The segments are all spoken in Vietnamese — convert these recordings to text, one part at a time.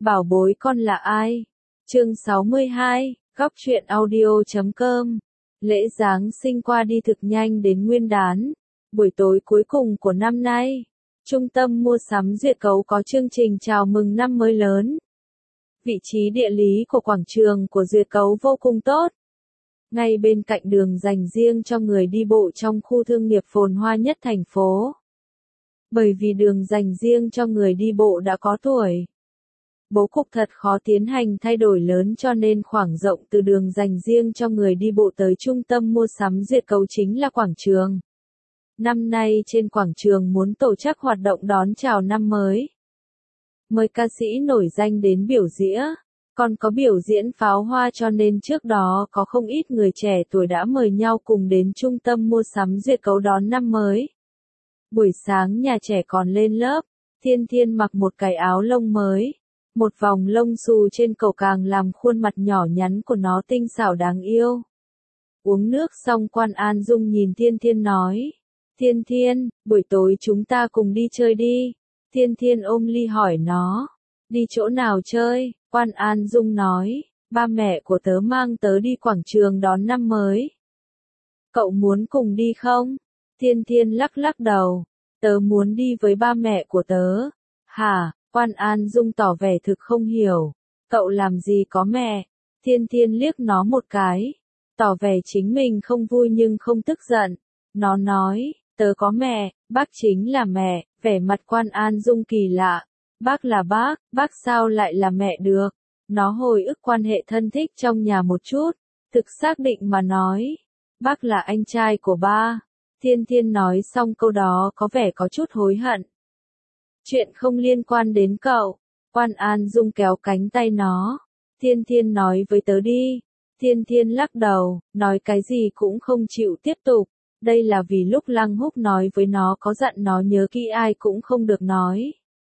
Bảo bối con là ai? Chương 62, góc truyện audio.com. Lễ Giáng sinh qua đi thực nhanh đến Nguyên đán. Buổi tối cuối cùng của năm nay, Trung tâm mua sắm Duyệt Cấu có chương trình chào mừng năm mới lớn. Vị trí địa lý của quảng trường của Duyệt Cấu vô cùng tốt. Ngay bên cạnh đường dành riêng cho người đi bộ trong khu thương nghiệp phồn hoa nhất thành phố. Bởi vì đường dành riêng cho người đi bộ đã có tuổi, bố cục thật khó tiến hành thay đổi lớn, cho nên khoảng rộng từ đường dành riêng cho người đi bộ tới trung tâm mua sắm Duyệt Cấu chính là quảng trường. Năm nay trên quảng trường muốn tổ chức hoạt động đón chào năm mới. Mời ca sĩ nổi danh đến biểu diễn, còn có biểu diễn pháo hoa, cho nên trước đó có không ít người trẻ tuổi đã mời nhau cùng đến trung tâm mua sắm Duyệt Cấu đón năm mới. Buổi sáng nhà trẻ còn lên lớp, Thiên Thiên mặc một cái áo lông mới. Một vòng lông xù trên cổ càng làm khuôn mặt nhỏ nhắn của nó tinh xảo đáng yêu. Uống nước xong Quan An Dung nhìn Thiên Thiên nói. Thiên Thiên, buổi tối chúng ta cùng đi chơi đi. Thiên Thiên ôm ly hỏi nó. Đi chỗ nào chơi? Quan An Dung nói. Ba mẹ của tớ mang tớ đi quảng trường đón năm mới. Cậu muốn cùng đi không? Thiên Thiên lắc lắc đầu. Tớ muốn đi với ba mẹ của tớ. Hả? Quan An Dung tỏ vẻ thực không hiểu. Cậu làm gì có mẹ? Thiên Thiên liếc nó một cái, tỏ vẻ chính mình không vui nhưng không tức giận. Nó nói, tớ có mẹ, bác chính là mẹ. Vẻ mặt Quan An Dung kỳ lạ. Bác là bác sao lại là mẹ được? Nó hồi ức quan hệ thân thích trong nhà một chút, thực xác định mà nói, bác là anh trai của ba. Thiên Thiên nói xong câu đó có vẻ có chút hối hận. Chuyện không liên quan đến cậu. Quan An Dung kéo cánh tay nó. Thiên Thiên nói với tớ đi. Thiên Thiên lắc đầu, nói cái gì cũng không chịu tiếp tục. Đây là vì lúc Lăng Húc nói với nó có dặn nó nhớ kỹ ai cũng không được nói.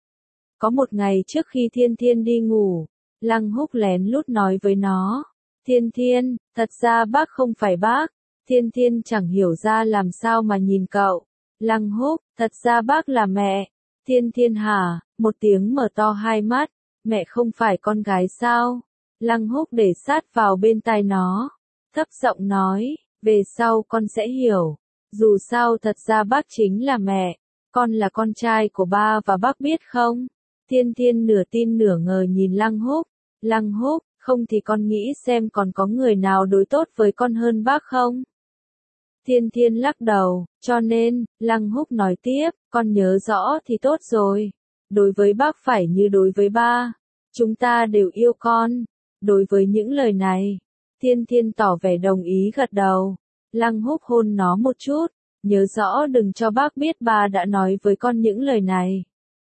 Có một ngày trước khi Thiên Thiên đi ngủ, Lăng Húc lén lút nói với nó. Thiên Thiên, thật ra bác không phải bác. Thiên Thiên chẳng hiểu ra làm sao mà nhìn cậu. Lăng Húc, thật ra bác là mẹ. Thiên Thiên hả? Một tiếng mở to hai mắt. Mẹ không phải con gái sao? Lăng Húc để sát vào bên tai nó, thấp giọng nói, về sau con sẽ hiểu. Dù sao thật ra bác chính là mẹ. Con là con trai của ba và bác biết không? Thiên Thiên nửa tin nửa ngờ nhìn Lăng Húc. Lăng Húc, không thì con nghĩ xem còn có người nào đối tốt với con hơn bác không? Thiên Thiên lắc đầu, cho nên, Lăng Húc nói tiếp, con nhớ rõ thì tốt rồi. Đối với bác phải như đối với ba. Chúng ta đều yêu con. Đối với những lời này, Thiên Thiên tỏ vẻ đồng ý gật đầu. Lăng Húc hôn nó một chút, nhớ rõ đừng cho bác biết ba đã nói với con những lời này.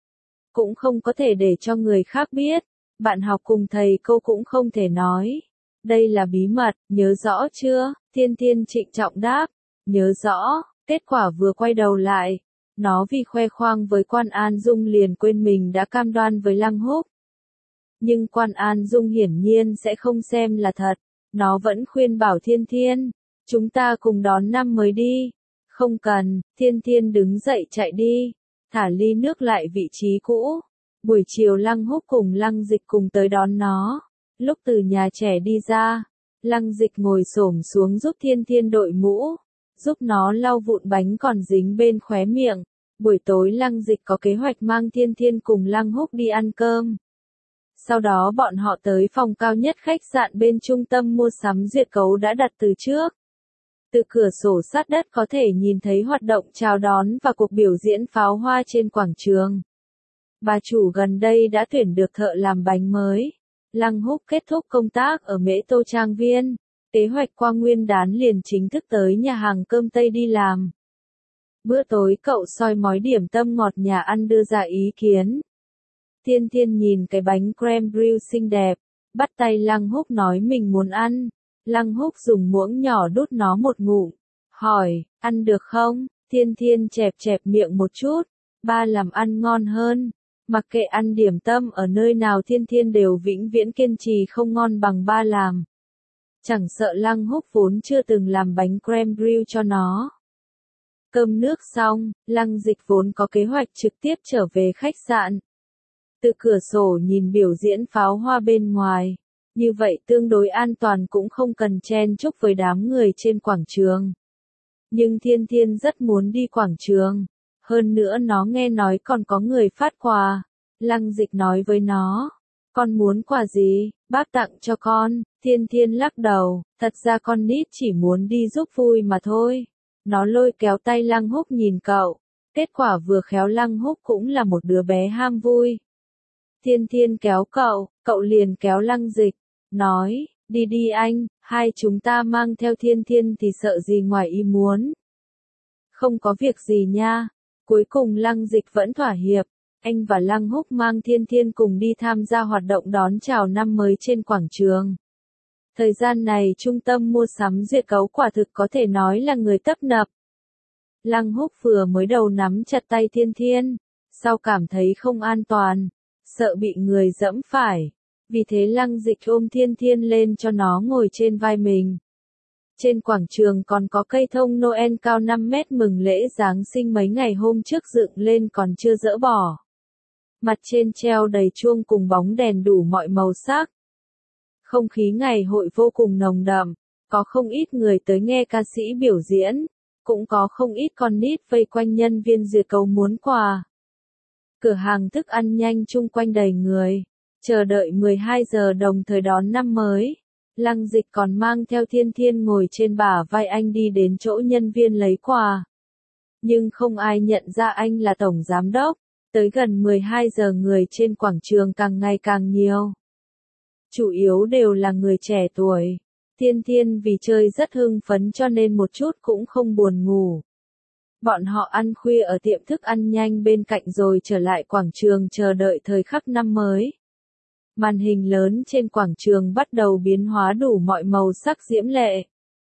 Cũng không có thể để cho người khác biết. Bạn học cùng thầy cô cũng không thể nói. Đây là bí mật, nhớ rõ chưa? Thiên Thiên trịnh trọng đáp. Nhớ rõ. Kết quả vừa quay đầu lại, nó vì khoe khoang với Quan An Dung liền quên mình đã cam đoan với Lăng Húc. Nhưng Quan An Dung hiển nhiên sẽ không xem là thật. Nó vẫn khuyên bảo Thiên Thiên, chúng ta cùng đón năm mới đi. Không cần. Thiên Thiên đứng dậy chạy đi, thả ly nước lại vị trí cũ. Buổi chiều Lăng Húc cùng Lăng Dịch cùng tới đón nó. Lúc từ nhà trẻ đi ra, Lăng Dịch ngồi xổm xuống giúp Thiên Thiên đội mũ, giúp nó lau vụn bánh còn dính bên khóe miệng. Buổi tối Lăng Dịch có kế hoạch mang Thiên Thiên cùng Lăng Húc đi ăn cơm. Sau đó bọn họ tới phòng cao nhất khách sạn bên trung tâm mua sắm Duyệt Cấu đã đặt từ trước. Từ cửa sổ sát đất có thể nhìn thấy hoạt động chào đón và cuộc biểu diễn pháo hoa trên quảng trường. Bà chủ gần đây đã tuyển được thợ làm bánh mới. Lăng Húc kết thúc công tác ở Mễ Tô Trang Viên. Kế hoạch qua Nguyên đán liền chính thức tới nhà hàng cơm Tây đi làm. Bữa tối cậu soi mói điểm tâm ngọt nhà ăn đưa ra ý kiến. Thiên Thiên nhìn cái bánh crème brûlée xinh đẹp, bắt tay Lăng Húc nói mình muốn ăn. Lăng Húc dùng muỗng nhỏ đút nó một ngụm, hỏi, ăn được không? Thiên Thiên chẹp chẹp miệng một chút, ba làm ăn ngon hơn. Mặc kệ ăn điểm tâm ở nơi nào Thiên Thiên đều vĩnh viễn kiên trì không ngon bằng ba làm. Chẳng sợ Lăng Húc vốn chưa từng làm bánh crème brûlée cho nó. Cơm nước xong, Lăng Dịch vốn có kế hoạch trực tiếp trở về khách sạn. từ cửa sổ nhìn biểu diễn pháo hoa bên ngoài. Như vậy tương đối an toàn cũng không cần chen chúc với đám người trên quảng trường. Nhưng Thiên Thiên rất muốn đi quảng trường. Hơn nữa nó nghe nói còn có người phát quà. Lăng Dịch nói với nó. Con muốn quà gì, bác tặng cho con. Thiên Thiên lắc đầu, thật ra con nít chỉ muốn đi giúp vui mà thôi. Nó lôi kéo tay Lăng Húc nhìn cậu. Kết quả vừa khéo Lăng Húc cũng là một đứa bé ham vui. Thiên Thiên kéo cậu liền kéo Lăng Dịch. Nói, đi đi anh, hai chúng ta mang theo Thiên Thiên thì sợ gì ngoài ý muốn. Không có việc gì nha. Cuối cùng Lăng Dịch vẫn thỏa hiệp. Anh và Lăng Húc mang Thiên Thiên cùng đi tham gia hoạt động đón chào năm mới trên quảng trường. Thời gian này trung tâm mua sắm Duyệt Cấu quả thực có thể nói là người tấp nập. Lăng Húc vừa mới đầu nắm chặt tay Thiên Thiên, sau cảm thấy không an toàn, sợ bị người giẫm phải. Vì thế Lăng Dịch ôm Thiên Thiên lên cho nó ngồi trên vai mình. Trên quảng trường còn có cây thông Noel cao 5 mét mừng lễ Giáng sinh mấy ngày hôm trước dựng lên còn chưa dỡ bỏ. Mặt trên treo đầy chuông cùng bóng đèn đủ mọi màu sắc. Không khí ngày hội vô cùng nồng đậm, có không ít người tới nghe ca sĩ biểu diễn, cũng có không ít con nít vây quanh nhân viên Duyệt Cấu muốn quà. Cửa hàng thức ăn nhanh chung quanh đầy người, chờ đợi 12 giờ đồng thời đón năm mới. Lăng Dịch còn mang theo Thiên Thiên ngồi trên bả vai anh đi đến chỗ nhân viên lấy quà. Nhưng không ai nhận ra anh là tổng giám đốc. Tới gần 12 giờ người trên quảng trường càng ngày càng nhiều. Chủ yếu đều là người trẻ tuổi. Thiên Thiên vì chơi rất hưng phấn cho nên một chút cũng không buồn ngủ. Bọn họ ăn khuya ở tiệm thức ăn nhanh bên cạnh rồi trở lại quảng trường chờ đợi thời khắc năm mới. Màn hình lớn trên quảng trường bắt đầu biến hóa đủ mọi màu sắc diễm lệ.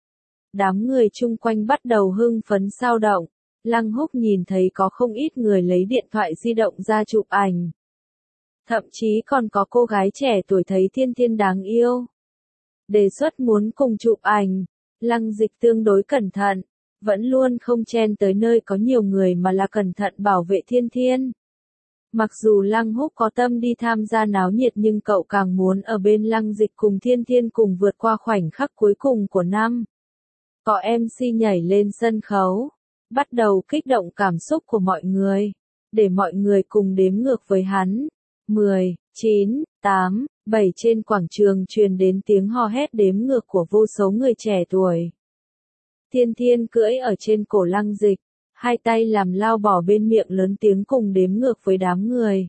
Đám người chung quanh bắt đầu hưng phấn sao động. Lăng Húc nhìn thấy có không ít người lấy điện thoại di động ra chụp ảnh. Thậm chí còn có cô gái trẻ tuổi thấy Thiên Thiên đáng yêu. Đề xuất muốn cùng chụp ảnh. Lăng Dịch tương đối cẩn thận, vẫn luôn không chen tới nơi có nhiều người mà là cẩn thận bảo vệ Thiên Thiên. Mặc dù Lăng Húc có tâm đi tham gia náo nhiệt nhưng cậu càng muốn ở bên Lăng Dịch cùng Thiên Thiên cùng vượt qua khoảnh khắc cuối cùng của năm. Có MC nhảy lên sân khấu, bắt đầu kích động cảm xúc của mọi người, để mọi người cùng đếm ngược với hắn. 10, 9, 8, 7 trên quảng trường truyền đến tiếng hò hét đếm ngược của vô số người trẻ tuổi. Thiên Thiên cưỡi ở trên cổ Lăng Dịch, hai tay làm lao bỏ bên miệng lớn tiếng cùng đếm ngược với đám người.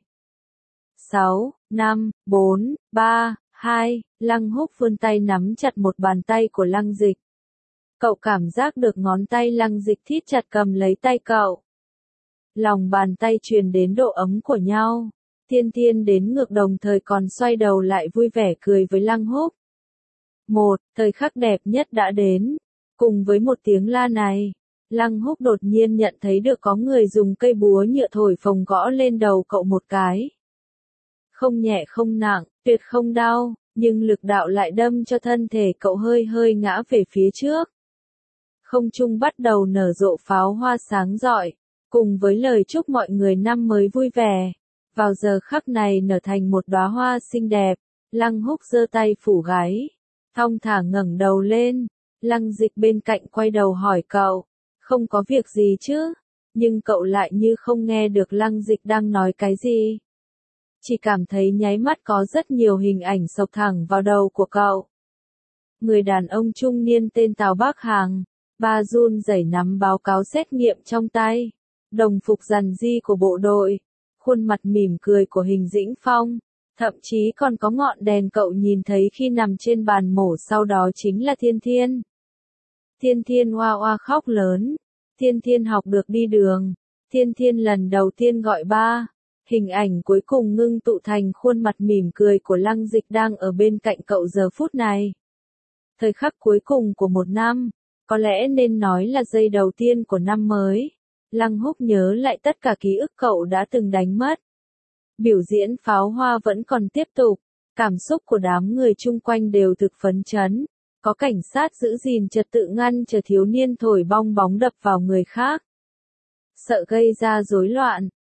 6, 5, 4, 3, 2, Lăng Húc vươn tay nắm chặt một bàn tay của Lăng Dịch. Cậu cảm giác được ngón tay Lăng Dịch thít chặt cầm lấy tay cậu. Lòng bàn tay truyền đến độ ấm của nhau. Thiên Thiên đến ngược đồng thời còn xoay đầu lại vui vẻ cười với Lăng Húc. Thời khắc đẹp nhất đã đến. Cùng với một tiếng la này, Lăng Húc đột nhiên nhận thấy được có người dùng cây búa nhựa thổi phồng gõ lên đầu cậu một cái. Không nhẹ không nặng, tuyệt không đau, nhưng lực đạo lại đâm cho thân thể cậu hơi hơi ngã về phía trước. Không trung bắt đầu nở rộ pháo hoa sáng rọi, cùng với lời chúc mọi người năm mới vui vẻ. Vào giờ khắc này nở thành một đóa hoa xinh đẹp, Lăng Húc giơ tay phủ gáy, thong thả ngẩng đầu lên. Lăng Dịch bên cạnh quay đầu hỏi cậu, không có việc gì chứ? Nhưng cậu lại như không nghe được Lăng Dịch đang nói cái gì. Chỉ cảm thấy nháy mắt có rất nhiều hình ảnh xộc thẳng vào đầu của cậu. Người đàn ông trung niên tên Tào Bắc Hàng, ba run rẩy nắm báo cáo xét nghiệm trong tay, đồng phục rằn ri của bộ đội, khuôn mặt mỉm cười của Hình Dĩnh Phong, thậm chí còn có ngọn đèn cậu nhìn thấy khi nằm trên bàn mổ sau đó chính là Thiên Thiên. Thiên Thiên oa oa khóc lớn, Thiên Thiên học được đi đường, Thiên Thiên lần đầu tiên gọi ba. Hình ảnh cuối cùng ngưng tụ thành khuôn mặt mỉm cười của Lăng Dịch đang ở bên cạnh cậu giờ phút này. Thời khắc cuối cùng của một năm, có lẽ nên nói là giây đầu tiên của năm mới. Lăng Húc nhớ lại tất cả ký ức cậu đã từng đánh mất. Biểu diễn pháo hoa vẫn còn tiếp tục, cảm xúc của đám người chung quanh đều thực phấn chấn. Có cảnh sát giữ gìn trật tự ngăn chờ thiếu niên thổi bong bóng đập vào người khác. Sợ gây ra rối loạn,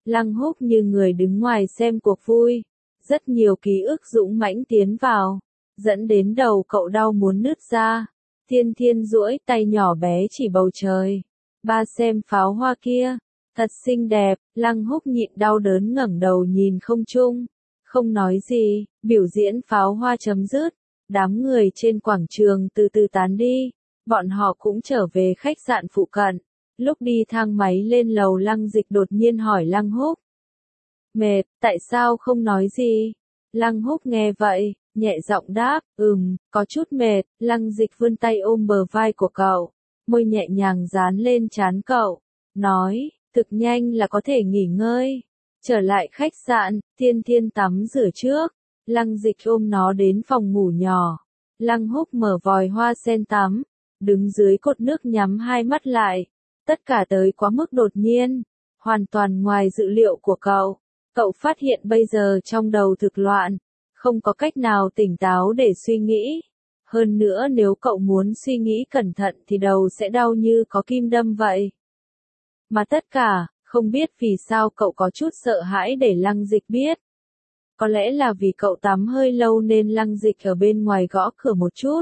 Lăng Húc như người đứng ngoài xem cuộc vui. Rất nhiều ký ức dũng mãnh tiến vào, dẫn đến đầu cậu đau muốn nứt ra. Thiên Thiên duỗi tay nhỏ bé chỉ bầu trời. Ba xem pháo hoa kia, thật xinh đẹp. Lăng Húc nhịn đau đớn ngẩng đầu nhìn không trung, không nói gì. Biểu diễn pháo hoa chấm dứt, đám người trên quảng trường từ từ tán đi. Bọn họ cũng trở về khách sạn phụ cận. Lúc đi thang máy lên lầu, Lăng Dịch đột nhiên hỏi Lăng Húc. Mệt, tại sao không nói gì? Lăng Húc nghe vậy, nhẹ giọng đáp, có chút mệt. Lăng Dịch vươn tay ôm bờ vai của cậu, môi nhẹ nhàng dán lên trán cậu, nói, thực nhanh là có thể nghỉ ngơi. Trở lại khách sạn, Thiên Thiên tắm rửa trước. Lăng Dịch ôm nó đến phòng ngủ nhỏ. Lăng Húc mở vòi hoa sen tắm, đứng dưới cột nước nhắm hai mắt lại. Tất cả tới quá mức đột nhiên, hoàn toàn ngoài dự liệu của cậu. Cậu phát hiện bây giờ trong đầu thực loạn, không có cách nào tỉnh táo để suy nghĩ. Hơn nữa nếu cậu muốn suy nghĩ cẩn thận thì đầu sẽ đau như có kim đâm vậy. Mà tất cả, không biết vì sao cậu có chút sợ hãi để Lăng Dịch biết. Có lẽ là vì cậu tắm hơi lâu nên Lăng Dịch ở bên ngoài gõ cửa một chút.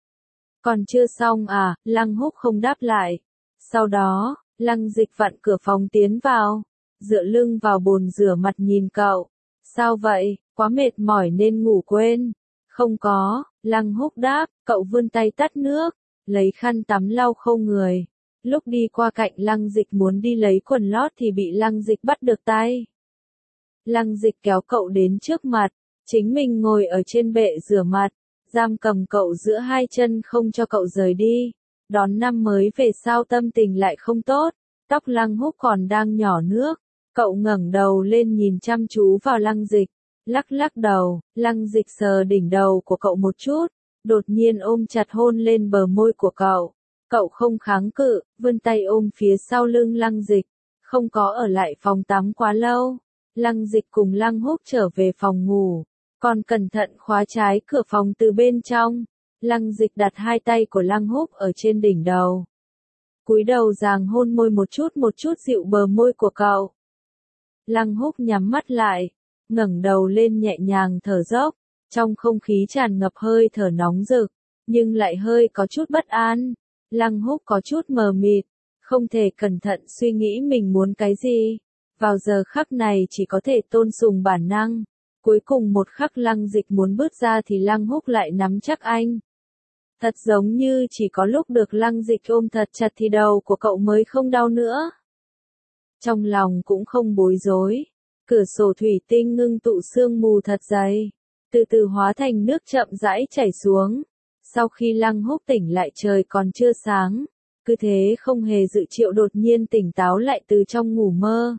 Còn chưa xong à? Lăng Húc không đáp lại. Sau đó, Lăng Dịch vặn cửa phòng tiến vào, dựa lưng vào bồn rửa mặt nhìn cậu. Sao vậy, quá mệt mỏi nên ngủ quên? Không có, Lăng Húc đáp. Cậu vươn tay tắt nước, lấy khăn tắm lau khô người. Lúc đi qua cạnh Lăng Dịch muốn đi lấy quần lót thì bị Lăng Dịch bắt được tay. Lăng Dịch kéo cậu đến trước mặt, chính mình ngồi ở trên bệ rửa mặt, giam cầm cậu giữa hai chân không cho cậu rời đi. Đón năm mới về sao tâm tình lại không tốt, tóc Lăng Húc còn đang nhỏ nước. Cậu ngẩng đầu lên nhìn chăm chú vào Lăng Dịch, lắc lắc đầu. Lăng Dịch sờ đỉnh đầu của cậu một chút, đột nhiên ôm chặt hôn lên bờ môi của cậu. Cậu không kháng cự, vươn tay ôm phía sau lưng Lăng Dịch, không có ở lại phòng tắm quá lâu. Lăng Dịch cùng Lăng Húc trở về phòng ngủ, còn cẩn thận khóa trái cửa phòng từ bên trong. Lăng Dịch đặt hai tay của Lăng Húc ở trên đỉnh đầu, cúi đầu giằng hôn môi một chút dịu bờ môi của cậu. Lăng Húc nhắm mắt lại, ngẩng đầu lên nhẹ nhàng thở dốc, trong không khí tràn ngập hơi thở nóng rực, nhưng lại hơi có chút bất an. Lăng Húc có chút mờ mịt, không thể cẩn thận suy nghĩ mình muốn cái gì. Vào giờ khắc này chỉ có thể tôn sùng bản năng. Cuối cùng một khắc Lăng Dịch muốn bước ra thì Lăng Húc lại nắm chắc anh. Thật giống như chỉ có lúc được Lăng Dịch ôm thật chặt thì đầu của cậu mới không đau nữa. Trong lòng cũng không bối rối. Cửa sổ thủy tinh ngưng tụ sương mù thật dày, từ từ hóa thành nước chậm rãi chảy xuống. Sau khi Lăng Húc tỉnh lại trời còn chưa sáng, cứ thế không hề dự triệu đột nhiên tỉnh táo lại từ trong ngủ mơ.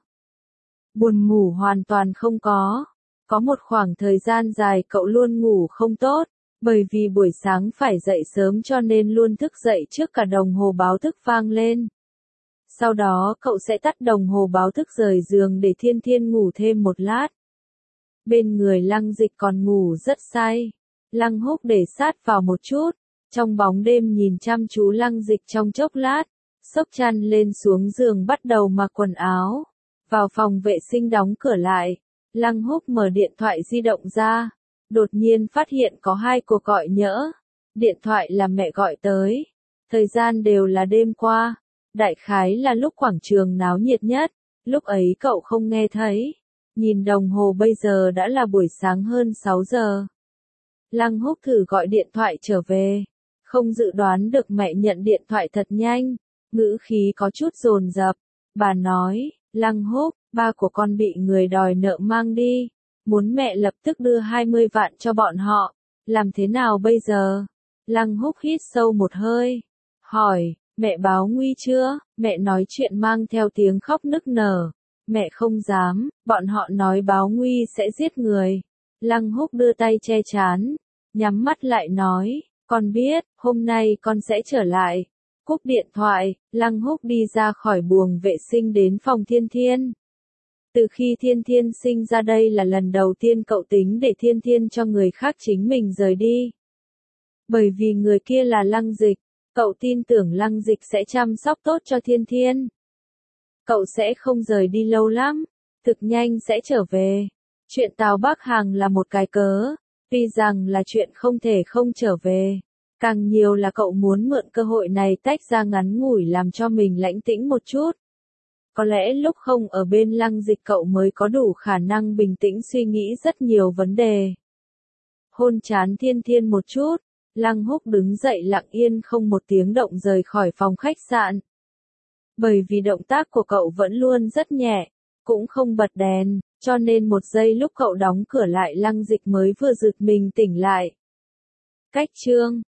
Buồn ngủ hoàn toàn không có. Có một khoảng thời gian dài cậu luôn ngủ không tốt, bởi vì buổi sáng phải dậy sớm cho nên luôn thức dậy trước cả đồng hồ báo thức vang lên. Sau đó cậu sẽ tắt đồng hồ báo thức rời giường để Thiên Thiên ngủ thêm một lát. Bên người Lăng Dịch còn ngủ rất say. Lăng Húc để sát vào một chút, trong bóng đêm nhìn chăm chú Lăng Dịch trong chốc lát, xốc chăn lên xuống giường bắt đầu mặc quần áo. Vào phòng vệ sinh đóng cửa lại, Lăng Húc mở điện thoại di động ra, đột nhiên phát hiện có hai cuộc gọi nhỡ. Điện thoại là mẹ gọi tới, thời gian đều là đêm qua, đại khái là lúc quảng trường náo nhiệt nhất, lúc ấy cậu không nghe thấy. Nhìn đồng hồ bây giờ đã là buổi sáng hơn 6 giờ. Lăng Húc thử gọi điện thoại trở về, không dự đoán được mẹ nhận điện thoại thật nhanh, ngữ khí có chút dồn dập. Bà nói, Lăng Húc, ba của con bị người đòi nợ mang đi, muốn mẹ lập tức đưa 20 vạn cho bọn họ, làm thế nào bây giờ? Lăng Húc hít sâu một hơi, hỏi, mẹ báo nguy chưa? Mẹ nói chuyện mang theo tiếng khóc nức nở. Mẹ không dám, bọn họ nói báo nguy sẽ giết người. Lăng Húc đưa tay che trán, nhắm mắt lại nói, con biết, hôm nay con sẽ trở lại. Cúp điện thoại, Lăng Húc đi ra khỏi buồng vệ sinh đến phòng Thiên Thiên. Từ khi Thiên Thiên sinh ra đây là lần đầu tiên cậu tính để Thiên Thiên cho người khác chính mình rời đi. Bởi vì người kia là Lăng Dịch, cậu tin tưởng Lăng Dịch sẽ chăm sóc tốt cho Thiên Thiên. Cậu sẽ không rời đi lâu lắm. thực nhanh sẽ trở về. Chuyện Tào Bắc Hàng là một cái cớ, tuy rằng là chuyện không thể không trở về. Càng nhiều là cậu muốn mượn cơ hội này tách ra ngắn ngủi làm cho mình lãnh tĩnh một chút. Có lẽ lúc không ở bên Lăng Dịch cậu mới có đủ khả năng bình tĩnh suy nghĩ rất nhiều vấn đề. Hôn chán Thiên Thiên một chút, Lăng Húc đứng dậy lặng yên không một tiếng động rời khỏi phòng khách sạn. Bởi vì động tác của cậu vẫn luôn rất nhẹ, cũng không bật đèn, cho nên một giây lúc cậu đóng cửa lại Lăng Dịch mới vừa giật mình tỉnh lại. Cách chương